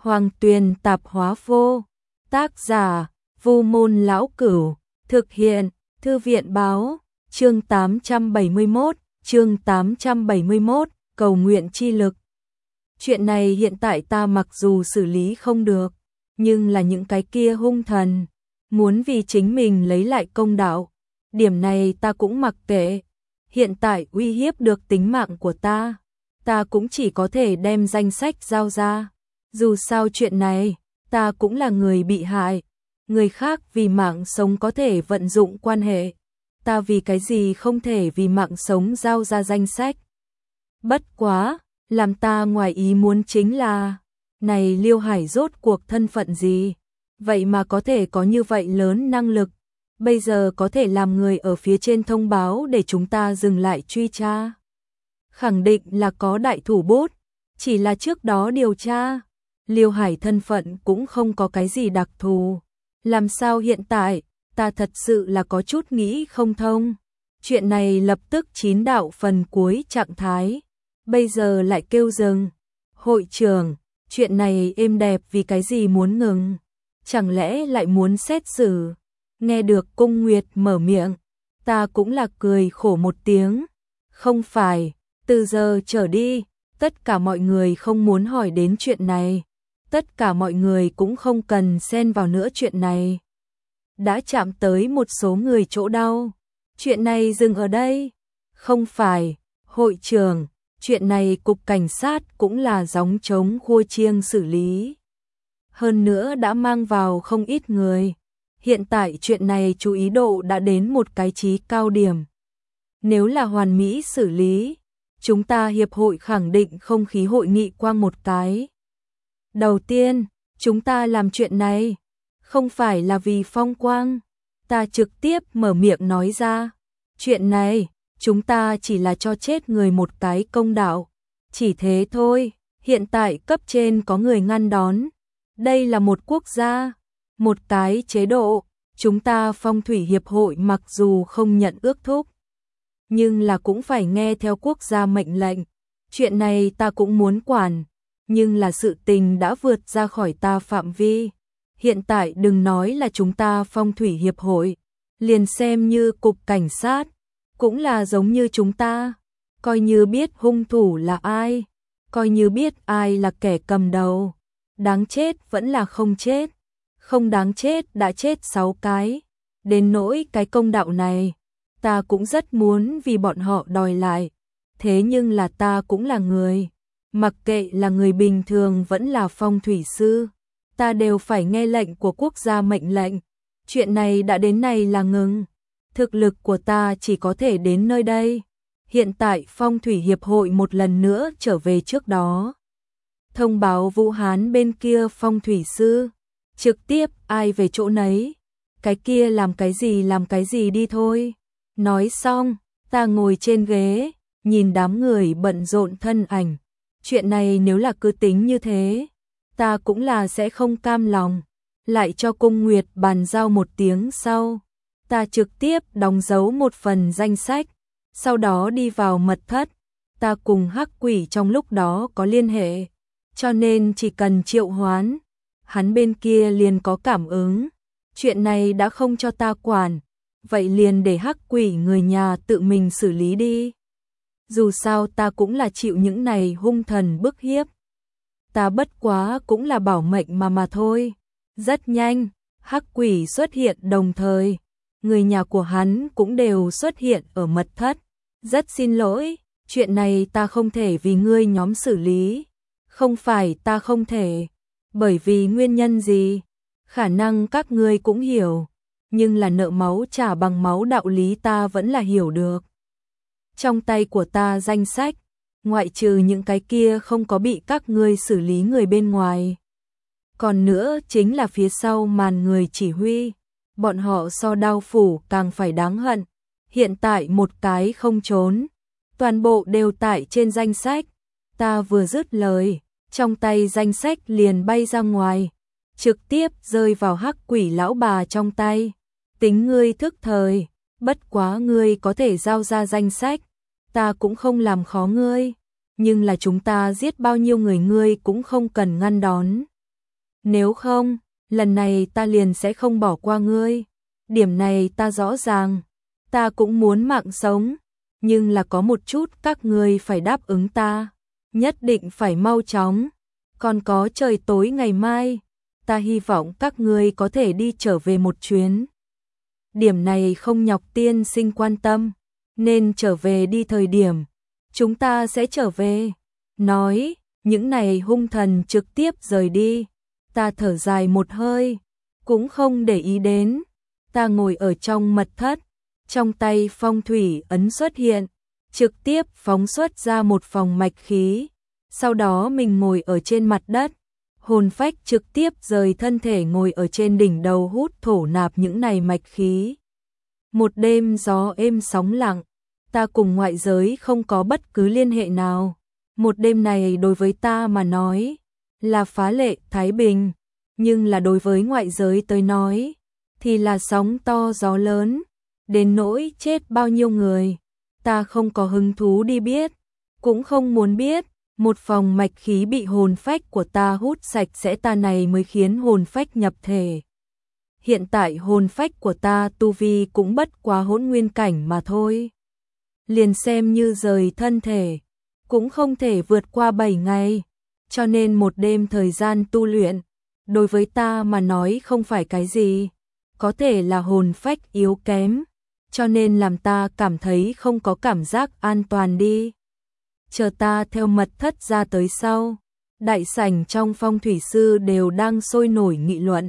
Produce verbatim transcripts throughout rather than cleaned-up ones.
Hoàng Tuyền Tạp Hóa Vô. Tác giả: Vu Môn Lão Cửu. Thực hiện: Thư viện báo. Chương tám trăm bảy mươi mốt, chương tám trăm bảy mươi mốt, cầu nguyện chi lực. Chuyện này hiện tại ta mặc dù xử lý không được, nhưng là những cái kia hung thần muốn vì chính mình lấy lại công đạo, điểm này ta cũng mặc kệ. Hiện tại uy hiếp được tính mạng của ta, ta cũng chỉ có thể đem danh sách giao ra. Dù sao chuyện này, ta cũng là người bị hại, người khác vì mạng sống có thể vận dụng quan hệ, ta vì cái gì không thể vì mạng sống giao ra danh sách. Bất quá, làm ta ngoài ý muốn chính là, này Liêu Hải rốt cuộc thân phận gì, vậy mà có thể có như vậy lớn năng lực, bây giờ có thể làm người ở phía trên thông báo để chúng ta dừng lại truy tra. Khẳng định là có đại thủ bút, chỉ là trước đó điều tra, Liêu Hải thân phận cũng không có cái gì đặc thù. Làm sao hiện tại, ta thật sự là có chút nghĩ không thông. Chuyện này lập tức chín đạo phần cuối trạng thái, bây giờ lại kêu dừng. Hội trưởng, chuyện này êm đẹp vì cái gì muốn ngừng? Chẳng lẽ lại muốn xét xử? Nghe được Cung Nguyệt mở miệng, ta cũng là cười khổ một tiếng. Không phải, từ giờ trở đi, tất cả mọi người không muốn hỏi đến chuyện này. Tất cả mọi người cũng không cần xen vào nữa chuyện này. Đã chạm tới một số người chỗ đau. Chuyện này dừng ở đây. Không phải, hội trưởng, chuyện này cục cảnh sát cũng là gióng trống khua chiêng xử lý. Hơn nữa đã mang vào không ít người. Hiện tại chuyện này chú ý độ đã đến một cái chí cao điểm. Nếu là hoàn mỹ xử lý, chúng ta hiệp hội khẳng định không khí hội nghị quang một cái. Đầu tiên, chúng ta làm chuyện này, không phải là vì phong quang. Ta trực tiếp mở miệng nói ra. Chuyện này, chúng ta chỉ là cho chết người một cái công đạo. Chỉ thế thôi, hiện tại cấp trên có người ngăn đón. Đây là một quốc gia, một cái chế độ. Chúng ta phong thủy hiệp hội mặc dù không nhận ước thúc, nhưng là cũng phải nghe theo quốc gia mệnh lệnh. Chuyện này ta cũng muốn quản. Nhưng là sự tình đã vượt ra khỏi ta phạm vi. Hiện tại đừng nói là chúng ta phong thủy hiệp hội, liền xem như cục cảnh sát, cũng là giống như chúng ta. Coi như biết hung thủ là ai, coi như biết ai là kẻ cầm đầu, đáng chết vẫn là không chết, không đáng chết đã chết sáu cái. Đến nỗi cái công đạo này, ta cũng rất muốn vì bọn họ đòi lại. Thế nhưng là ta cũng là người. Mặc kệ là người bình thường vẫn là phong thủy sư, ta đều phải nghe lệnh của quốc gia mệnh lệnh. Chuyện này đã đến này là ngừng. Thực lực của ta chỉ có thể đến nơi đây. Hiện tại phong thủy hiệp hội một lần nữa trở về trước đó. Thông báo Vũ Hán bên kia phong thủy sư. Trực tiếp ai về chỗ nấy. Cái kia làm cái gì làm cái gì đi thôi. Nói xong, ta ngồi trên ghế, nhìn đám người bận rộn thân ảnh. Chuyện này nếu là cứ tính như thế, ta cũng là sẽ không cam lòng. Lại cho Cung Nguyệt bàn giao một tiếng sau, ta trực tiếp đóng dấu một phần danh sách, sau đó đi vào mật thất. Ta cùng Hắc Quỷ trong lúc đó có liên hệ, cho nên chỉ cần triệu hoán, hắn bên kia liền có cảm ứng. Chuyện này đã không cho ta quản, vậy liền để Hắc Quỷ người nhà tự mình xử lý đi. Dù sao ta cũng là chịu những này hung thần bức hiếp. Ta bất quá cũng là bảo mệnh mà mà thôi. Rất nhanh, Hắc Quỷ xuất hiện đồng thời. Người nhà của hắn cũng đều xuất hiện ở mật thất. Rất xin lỗi, chuyện này ta không thể vì ngươi nhóm xử lý. Không phải ta không thể. Bởi vì nguyên nhân gì? Khả năng các ngươi cũng hiểu. Nhưng là nợ máu trả bằng máu đạo lý ta vẫn là hiểu được. Trong tay của ta danh sách, ngoại trừ những cái kia không có bị các ngươi xử lý người bên ngoài. Còn nữa chính là phía sau màn người chỉ huy, bọn họ so đao phủ càng phải đáng hận. Hiện tại một cái không trốn, toàn bộ đều tải trên danh sách. Ta vừa dứt lời, trong tay danh sách liền bay ra ngoài, trực tiếp rơi vào Hắc Quỷ lão bà trong tay. Tính ngươi thức thời, bất quá ngươi có thể giao ra danh sách, ta cũng không làm khó ngươi, nhưng là chúng ta giết bao nhiêu người ngươi cũng không cần ngăn đón. Nếu không, lần này ta liền sẽ không bỏ qua ngươi. Điểm này ta rõ ràng, ta cũng muốn mạng sống, nhưng là có một chút các ngươi phải đáp ứng ta, nhất định phải mau chóng, còn có trời tối ngày mai, ta hy vọng các ngươi có thể đi trở về một chuyến. Điểm này không nhọc tiên sinh quan tâm, nên trở về đi thời điểm, chúng ta sẽ trở về. Nói, những này hung thần trực tiếp rời đi, ta thở dài một hơi, cũng không để ý đến, ta ngồi ở trong mật thất, trong tay phong thủy ấn xuất hiện, trực tiếp phóng xuất ra một phòng mạch khí, sau đó mình ngồi ở trên mặt đất, hồn phách trực tiếp rời thân thể ngồi ở trên đỉnh đầu hút thổ nạp những này mạch khí. Một đêm gió êm sóng lặng, ta cùng ngoại giới không có bất cứ liên hệ nào. Một đêm này đối với ta mà nói là phá lệ thái bình, nhưng là đối với ngoại giới tới nói thì là sóng to gió lớn, đến nỗi chết bao nhiêu người, ta không có hứng thú đi biết, cũng không muốn biết. Một phòng mạch khí bị hồn phách của ta hút sạch sẽ, ta này mới khiến hồn phách nhập thể. Hiện tại hồn phách của ta tu vi cũng bất quá hỗn nguyên cảnh mà thôi. Liền xem như rời thân thể, cũng không thể vượt qua bảy ngày, cho nên một đêm thời gian tu luyện, đối với ta mà nói không phải cái gì, có thể là hồn phách yếu kém, cho nên làm ta cảm thấy không có cảm giác an toàn đi. Chờ ta theo mật thất ra tới sau, đại sảnh trong phong thủy sư đều đang sôi nổi nghị luận.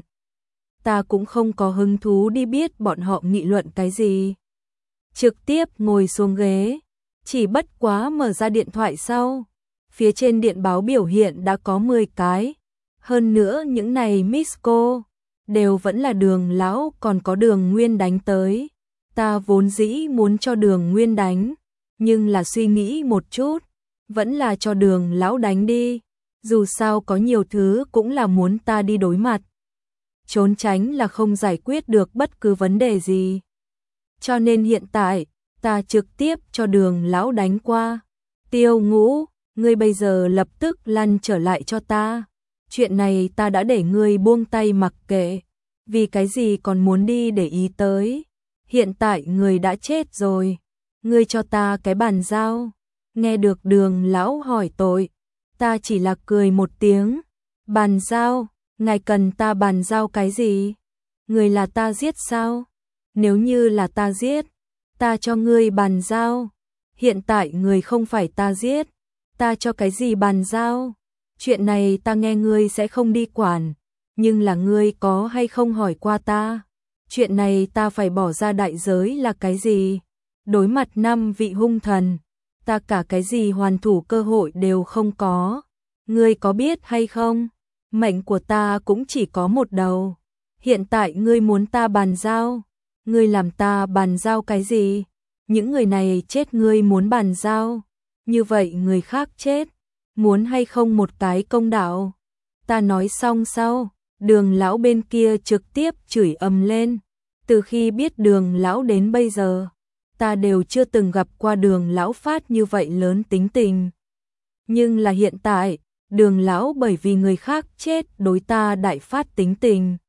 Ta cũng không có hứng thú đi biết bọn họ nghị luận cái gì. Trực tiếp ngồi xuống ghế, chỉ bất quá mở ra điện thoại sau, phía trên điện báo biểu hiện đã có mười cái. Hơn nữa những này miss cô đều vẫn là Đường lão còn có Đường Nguyên đánh tới. Ta vốn dĩ muốn cho Đường Nguyên đánh, nhưng là suy nghĩ một chút, vẫn là cho Đường lão đánh đi, dù sao có nhiều thứ cũng là muốn ta đi đối mặt. Trốn tránh là không giải quyết được bất cứ vấn đề gì. Cho nên hiện tại, ta trực tiếp cho Đường lão đánh qua. Tiêu Ngũ, ngươi bây giờ lập tức lăn trở lại cho ta. Chuyện này ta đã để ngươi buông tay mặc kệ, vì cái gì còn muốn đi để ý tới. Hiện tại ngươi đã chết rồi, ngươi cho ta cái bàn giao. Nghe được Đường lão hỏi tội, ta chỉ là cười một tiếng. Bàn giao, ngài cần ta bàn giao cái gì? Người là ta giết sao? Nếu như là ta giết, ta cho ngươi bàn giao. Hiện tại người không phải ta giết, ta cho cái gì bàn giao? Chuyện này ta nghe ngươi sẽ không đi quản, nhưng là ngươi có hay không hỏi qua ta? Chuyện này ta phải bỏ ra đại giới là cái gì? Đối mặt năm vị hung thần, ta cả cái gì hoàn thủ cơ hội đều không có. Ngươi có biết hay không? Mệnh của ta cũng chỉ có một đầu. Hiện tại ngươi muốn ta bàn giao, ngươi làm ta bàn giao cái gì? Những người này chết ngươi muốn bàn giao, như vậy người khác chết, muốn hay không một cái công đạo? Ta nói xong sau, Đường lão bên kia trực tiếp chửi ầm lên. Từ khi biết Đường lão đến bây giờ, ta đều chưa từng gặp qua Đường lão phát như vậy lớn tính tình. Nhưng là hiện tại, Đường lão bởi vì người khác chết đối ta đại phát tính tình.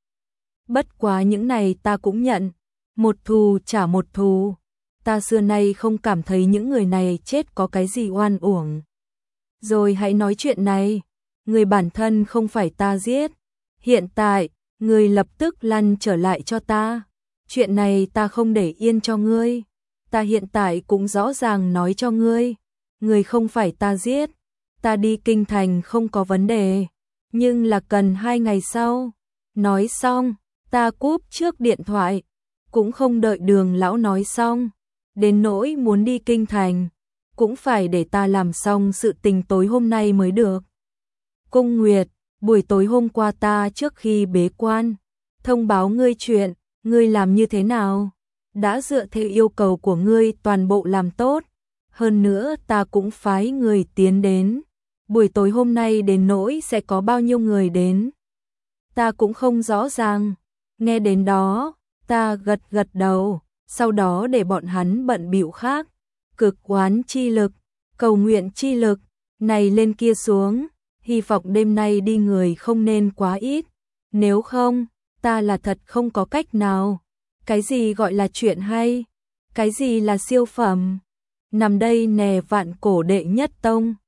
Bất quá những này ta cũng nhận, một thù trả một thù. Ta xưa nay không cảm thấy những người này chết có cái gì oan uổng. Rồi hãy nói chuyện này, người bản thân không phải ta giết. Hiện tại, người lập tức lăn trở lại cho ta. Chuyện này ta không để yên cho ngươi. Ta hiện tại cũng rõ ràng nói cho ngươi, người không phải ta giết. Ta đi kinh thành không có vấn đề, nhưng là cần hai ngày sau. Nói xong, ta cúp trước điện thoại, cũng không đợi Đường lão nói xong. Đến nỗi muốn đi kinh thành, cũng phải để ta làm xong sự tình tối hôm nay mới được. Cung Nguyệt, buổi tối hôm qua ta trước khi bế quan, thông báo ngươi chuyện, ngươi làm như thế nào? Đã dựa theo yêu cầu của ngươi toàn bộ làm tốt. Hơn nữa ta cũng phái người tiến đến. Buổi tối hôm nay đến nỗi sẽ có bao nhiêu người đến, ta cũng không rõ ràng. Nghe đến đó, ta gật gật đầu, sau đó để bọn hắn bận bịu khác. Cực oán chi lực, cầu nguyện chi lực, này lên kia xuống, hy vọng đêm nay đi người không nên quá ít, Nếu không, ta là thật không có cách nào. Cái gì gọi là chuyện hay? Cái gì là siêu phẩm? Nằm đây nè vạn cổ đệ nhất tông.